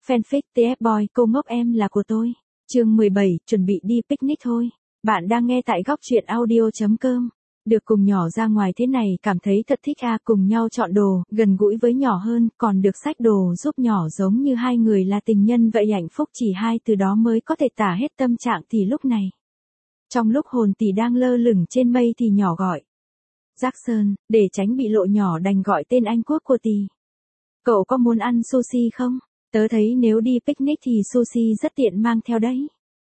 Fanfic TF Boy, cô ngốc em là của tôi. Chương 17, chuẩn bị đi picnic thôi. Bạn đang nghe tại góc truyện audio.com. Được cùng nhỏ ra ngoài thế này cảm thấy thật thích cùng nhau chọn đồ, gần gũi với nhỏ hơn, còn được xách đồ giúp nhỏ giống như hai người là tình nhân vậy, hạnh phúc chỉ hai từ đó mới có thể tả hết tâm trạng thì lúc này. Trong lúc hồn tỷ đang lơ lửng trên mây thì nhỏ gọi. Jackson, để tránh bị lộ nhỏ đành gọi tên Anh quốc của tỷ. Cậu có muốn ăn sushi không? Tớ thấy nếu đi picnic thì sushi rất tiện mang theo đấy.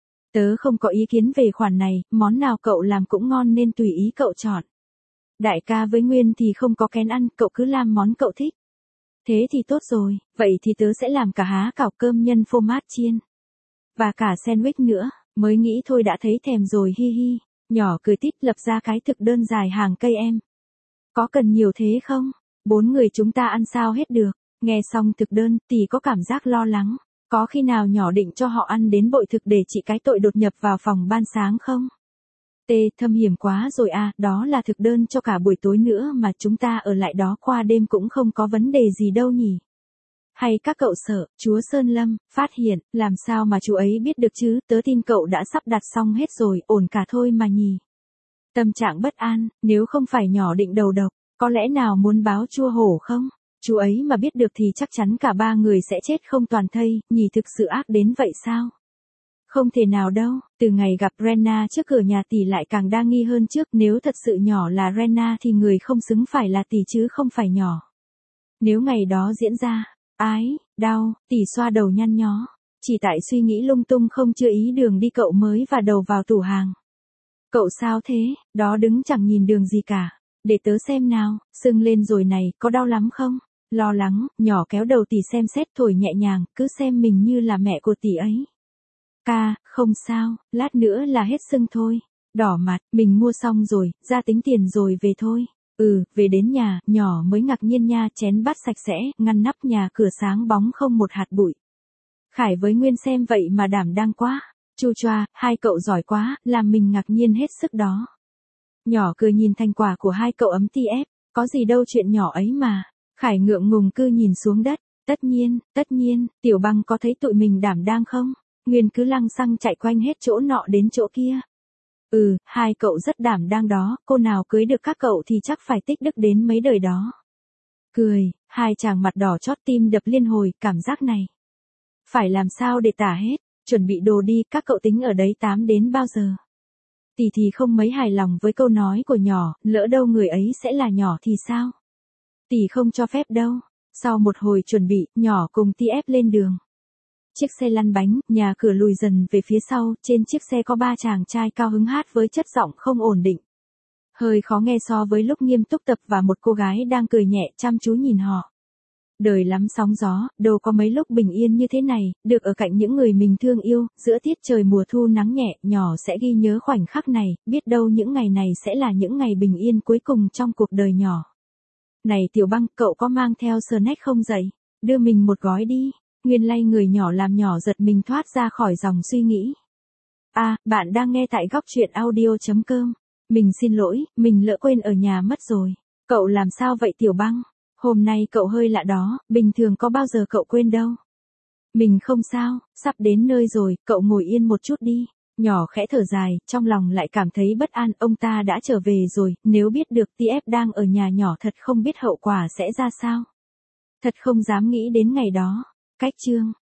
Tớ không có ý kiến về khoản này, món nào cậu làm cũng ngon nên tùy ý cậu chọn. Đại ca với Nguyên thì không có kén ăn, cậu cứ làm món cậu thích. Thế thì tốt rồi, vậy thì tớ sẽ làm cả há cảo cơm nhân phô mát chiên. Và cả sandwich nữa, mới nghĩ thôi đã thấy thèm rồi hi hi. Nhỏ cười tít lập ra cái thực đơn dài hàng cây em. Có cần nhiều thế không? 4 người chúng ta ăn sao hết được. Nghe xong thực đơn, tỷ có cảm giác lo lắng. Có khi nào nhỏ định cho họ ăn đến bội thực để trị cái tội đột nhập vào phòng ban sáng không? Thâm hiểm quá rồi đó là thực đơn cho cả buổi tối nữa mà chúng ta ở lại đó qua đêm cũng không có vấn đề gì đâu nhỉ? Hay các cậu sợ, chúa Sơn Lâm, phát hiện, làm sao mà chú ấy biết được chứ, tớ tin cậu đã sắp đặt xong hết rồi, ổn cả thôi mà nhỉ? Tâm trạng bất an, nếu không phải nhỏ định đầu độc, có lẽ nào muốn báo chua hổ không? Chú ấy mà biết được thì chắc chắn cả 3 người sẽ chết không toàn thây, nhỉ, thực sự ác đến vậy sao? Không thể nào đâu, từ ngày gặp Rena trước cửa nhà tỷ lại càng đa nghi hơn trước, nếu thật sự nhỏ là Rena thì người không xứng phải là tỷ chứ không phải nhỏ. Nếu ngày đó diễn ra, đau, tỷ xoa đầu nhăn nhó, chỉ tại suy nghĩ lung tung không chưa ý đường đi cậu mới và đầu vào tủ hàng. Cậu sao thế, đó đứng chẳng nhìn đường gì cả, để tớ xem nào, sưng lên rồi này, có đau lắm không? Lo lắng, nhỏ kéo đầu tỷ xem xét thổi nhẹ nhàng, cứ xem mình như là mẹ của tỷ ấy. Không sao, lát nữa là hết sưng thôi. Đỏ mặt, mình mua xong rồi, ra tính tiền rồi về thôi. Về đến nhà, nhỏ mới ngạc nhiên nha, chén bát sạch sẽ, ngăn nắp nhà cửa sáng bóng không một hạt bụi. Khải với Nguyên xem vậy mà đảm đang quá. Chu choa, hai cậu giỏi quá, làm mình ngạc nhiên hết sức đó. Nhỏ cười nhìn thành quả của hai cậu ấm TF, có gì đâu chuyện nhỏ ấy mà. Khải ngượng ngùng cứ nhìn xuống đất, tất nhiên, Tiểu Băng có thấy tụi mình đảm đang không? Nguyên cứ lăng xăng chạy quanh hết chỗ nọ đến chỗ kia. Hai cậu rất đảm đang đó, cô nào cưới được các cậu thì chắc phải tích đức đến mấy đời đó. Cười, hai chàng mặt đỏ chót tim đập liên hồi, cảm giác này. Phải làm sao để tả hết, chuẩn bị đồ đi, các cậu tính ở đấy 8 đến bao giờ? Tỷ thì không mấy hài lòng với câu nói của nhỏ, lỡ đâu người ấy sẽ là nhỏ thì sao? Tỷ không cho phép đâu. Sau một hồi chuẩn bị, nhỏ cùng TF lên đường. Chiếc xe lăn bánh, nhà cửa lùi dần về phía sau, trên chiếc xe có 3 chàng trai cao hứng hát với chất giọng không ổn định. Hơi khó nghe so với lúc nghiêm túc tập và một cô gái đang cười nhẹ chăm chú nhìn họ. Đời lắm sóng gió, đâu có mấy lúc bình yên như thế này, được ở cạnh những người mình thương yêu, giữa tiết trời mùa thu nắng nhẹ, nhỏ sẽ ghi nhớ khoảnh khắc này, biết đâu những ngày này sẽ là những ngày bình yên cuối cùng trong cuộc đời nhỏ. Này Tiểu Băng, cậu có mang theo snack không dậy? Đưa mình một gói đi. Nguyên lay người nhỏ làm nhỏ giật mình thoát ra khỏi dòng suy nghĩ. Bạn đang nghe tại góc truyện audio.com. Mình xin lỗi, mình lỡ quên ở nhà mất rồi. Cậu làm sao vậy Tiểu Băng? Hôm nay cậu hơi lạ đó, bình thường có bao giờ cậu quên đâu. Mình không sao, sắp đến nơi rồi, cậu ngồi yên một chút đi. Nhỏ khẽ thở dài, trong lòng lại cảm thấy bất an, ông ta đã trở về rồi, nếu biết được TF đang ở nhà nhỏ thật không biết hậu quả sẽ ra sao. Thật không dám nghĩ đến ngày đó. Cách chương